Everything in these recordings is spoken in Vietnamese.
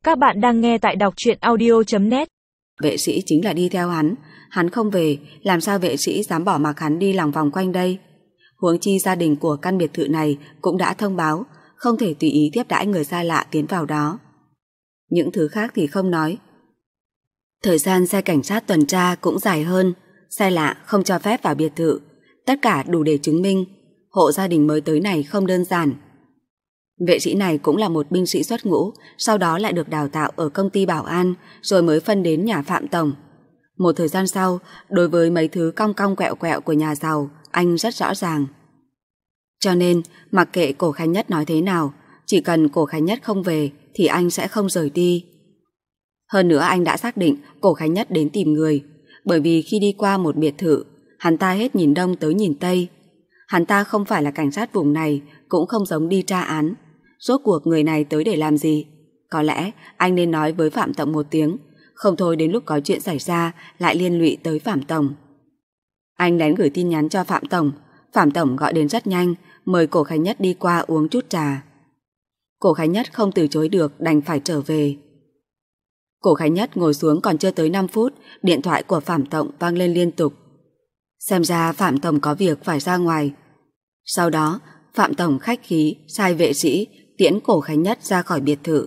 Các bạn đang nghe tại đọc truyện audio.net. Vệ sĩ chính là đi theo hắn không về, làm sao vệ sĩ dám bỏ mặc hắn đi lòng vòng quanh đây? Huống chi gia đình của căn biệt thự này cũng đã thông báo, không thể tùy ý tiếp đãi người xa lạ tiến vào đó. Những thứ khác thì không nói. Thời gian xe cảnh sát tuần tra cũng dài hơn, xe lạ không cho phép vào biệt thự, tất cả đủ để chứng minh hộ gia đình mới tới này không đơn giản. Vệ sĩ này cũng là một binh sĩ xuất ngũ, sau đó lại được đào tạo ở công ty bảo an, rồi mới phân đến nhà Phạm Tổng. Một thời gian sau, đối với mấy thứ cong cong quẹo quẹo của nhà giàu, anh rất rõ ràng. Cho nên, mặc kệ Cổ Khánh Nhất nói thế nào, chỉ cần Cổ Khánh Nhất không về thì anh sẽ không rời đi. Hơn nữa anh đã xác định Cổ Khánh Nhất đến tìm người, bởi vì khi đi qua một biệt thự, hắn ta hết nhìn đông tới nhìn tây. Hắn ta không phải là cảnh sát vùng này, cũng không giống đi tra án. Rốt cuộc người này tới để làm gì? Có lẽ anh nên nói với Phạm Tổng một tiếng, không thôi đến lúc có chuyện xảy ra lại liên lụy tới Phạm Tổng. Anh lén gửi tin nhắn cho Phạm Tổng gọi đến rất nhanh, mời Cổ Khánh Nhất đi qua uống chút trà. Cổ Khánh Nhất không từ chối được, đành phải trở về. Cổ Khánh Nhất ngồi xuống còn chưa tới 5 phút, điện thoại của Phạm Tổng vang lên liên tục. Xem ra Phạm Tổng có việc phải ra ngoài. Sau đó, Phạm Tổng khách khí sai vệ sĩ tiễn Cổ Khánh Nhất ra khỏi biệt thự.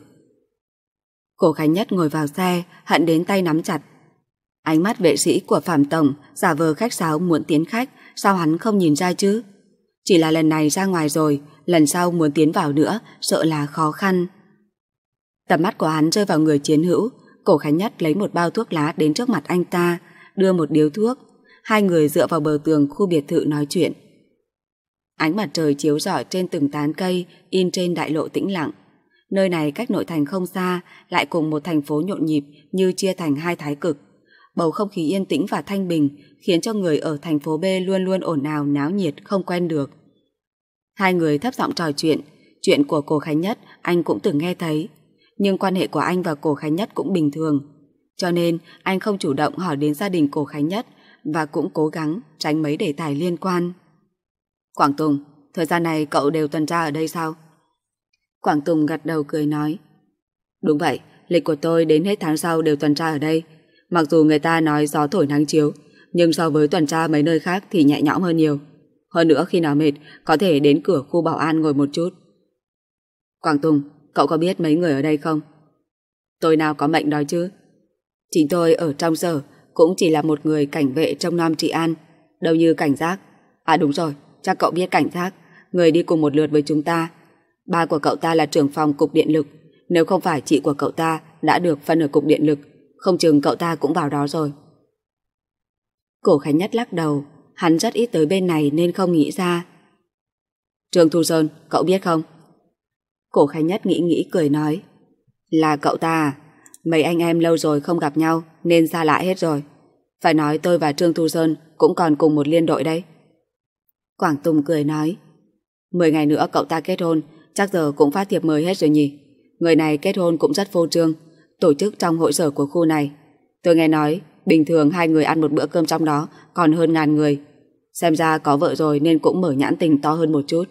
Cổ Khánh Nhất ngồi vào xe, hận đến tay nắm chặt. Ánh mắt vệ sĩ của Phạm Tổng giả vờ khách sáo muốn tiến khách, sao hắn không nhìn ra chứ? Chỉ là lần này ra ngoài rồi, lần sau muốn tiến vào nữa sợ là khó khăn. Tầm mắt của hắn rơi vào người chiến hữu. Cổ Khánh Nhất lấy một bao thuốc lá đến trước mặt anh ta, đưa một điếu thuốc. Hai người dựa vào bờ tường khu biệt thự nói chuyện. Ánh mặt trời chiếu rọi trên từng tán cây in trên đại lộ tĩnh lặng. Nơi này cách nội thành không xa, lại cùng một thành phố nhộn nhịp như chia thành hai thái cực. Bầu không khí yên tĩnh và thanh bình khiến cho người ở thành phố B luôn luôn ồn ào náo nhiệt không quen được. Hai người thấp giọng trò chuyện của Cổ Khánh Nhất anh cũng từng nghe thấy, nhưng quan hệ của anh và Cổ Khánh Nhất cũng bình thường, cho nên anh không chủ động hỏi đến gia đình Cổ Khánh Nhất và cũng cố gắng tránh mấy đề tài liên quan. Quảng Tùng, thời gian này cậu đều tuần tra ở đây sao? Quảng Tùng gật đầu cười nói. Đúng vậy, lịch của tôi đến hết tháng sau đều tuần tra ở đây. Mặc dù người ta nói gió thổi nắng chiếu, nhưng so với tuần tra mấy nơi khác thì nhẹ nhõm hơn nhiều. Hơn nữa khi nào mệt, có thể đến cửa khu bảo an ngồi một chút. Quảng Tùng, cậu có biết mấy người ở đây không? Tôi nào có mệnh đó chứ. Chính tôi ở trong sở cũng chỉ là một người cảnh vệ trông nom trị an, đâu như cảnh giác. À đúng rồi, chắc cậu biết cảnh giác, người đi cùng một lượt với chúng ta. Ba của cậu ta là trưởng phòng cục điện lực, nếu không phải chị của cậu ta đã được phân ở cục điện lực, không chừng cậu ta cũng vào đó rồi. Cổ Khánh Nhất lắc đầu, hắn rất ít tới bên này nên không nghĩ ra. Trương Thu Sơn, cậu biết không? Cổ Khánh Nhất nghĩ cười nói. Là cậu ta à? Mấy anh em lâu rồi không gặp nhau nên xa lạ hết rồi. Phải nói tôi và Trương Thu Sơn cũng còn cùng một liên đội đấy. Quảng Tùng cười nói. 10 ngày nữa cậu ta kết hôn, chắc giờ cũng phát thiệp mời hết rồi nhỉ. Người này kết hôn cũng rất phô trương, tổ chức trong hội sở của khu này. Tôi nghe nói bình thường hai người ăn một bữa cơm trong đó còn hơn 1000 người. Xem ra có vợ rồi nên cũng mở nhãn tình to hơn một chút.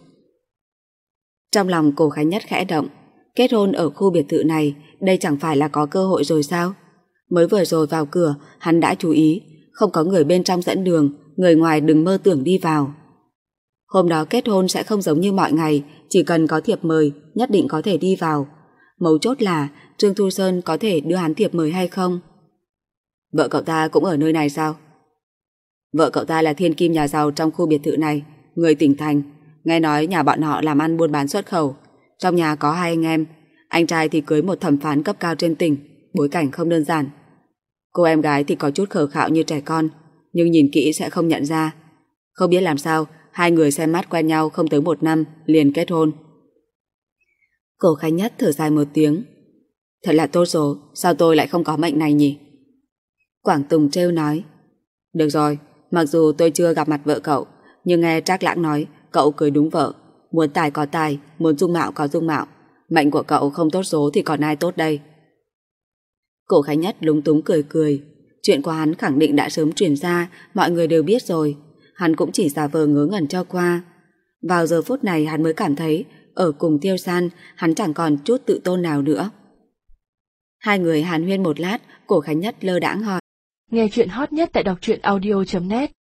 Trong lòng Cổ Khánh Nhất khẽ động. Kết hôn ở khu biệt thự này, đây chẳng phải là có cơ hội rồi sao? Mới vừa rồi vào cửa, hắn đã chú ý, không có người bên trong dẫn đường, người ngoài đừng mơ tưởng đi vào. Hôm đó kết hôn sẽ không giống như mọi ngày, chỉ cần có thiệp mời, nhất định có thể đi vào. Mấu chốt là Trương Thu Sơn có thể đưa hắn thiệp mời hay không? Vợ cậu ta cũng ở nơi này sao? Vợ cậu ta là thiên kim nhà giàu trong khu biệt thự này, người tỉnh thành. Nghe nói nhà bọn họ làm ăn buôn bán xuất khẩu. Trong nhà có 2 anh em, anh trai thì cưới một thẩm phán cấp cao trên tỉnh, bối cảnh không đơn giản. Cô em gái thì có chút khờ khạo như trẻ con, nhưng nhìn kỹ sẽ không nhận ra. Không biết làm sao, hai người xem mắt quen nhau không tới 1 năm liền kết hôn. Cổ Khánh Nhất thở dài một tiếng. Thật là tốt số, sao tôi lại không có mệnh này nhỉ? Quảng Tùng trêu nói. Được rồi, mặc dù tôi chưa gặp mặt vợ cậu, nhưng nghe Trác Lãng nói cậu cưới đúng vợ, muốn tài có tài, muốn dung mạo có dung mạo. Mệnh của cậu không tốt số thì còn ai tốt đây? Cổ Khánh Nhất lúng túng cười. Chuyện của hắn khẳng định đã sớm truyền ra, mọi người đều biết rồi. Hắn cũng chỉ giả vờ ngớ ngẩn cho qua. Vào giờ phút này hắn mới cảm thấy ở cùng Tiêu San hắn chẳng còn chút tự tôn nào nữa. Hai người hàn huyên một lát, Cổ Khánh Nhất lơ đãng hỏi. Nghe chuyện hot nhất tại đọc truyện audio.net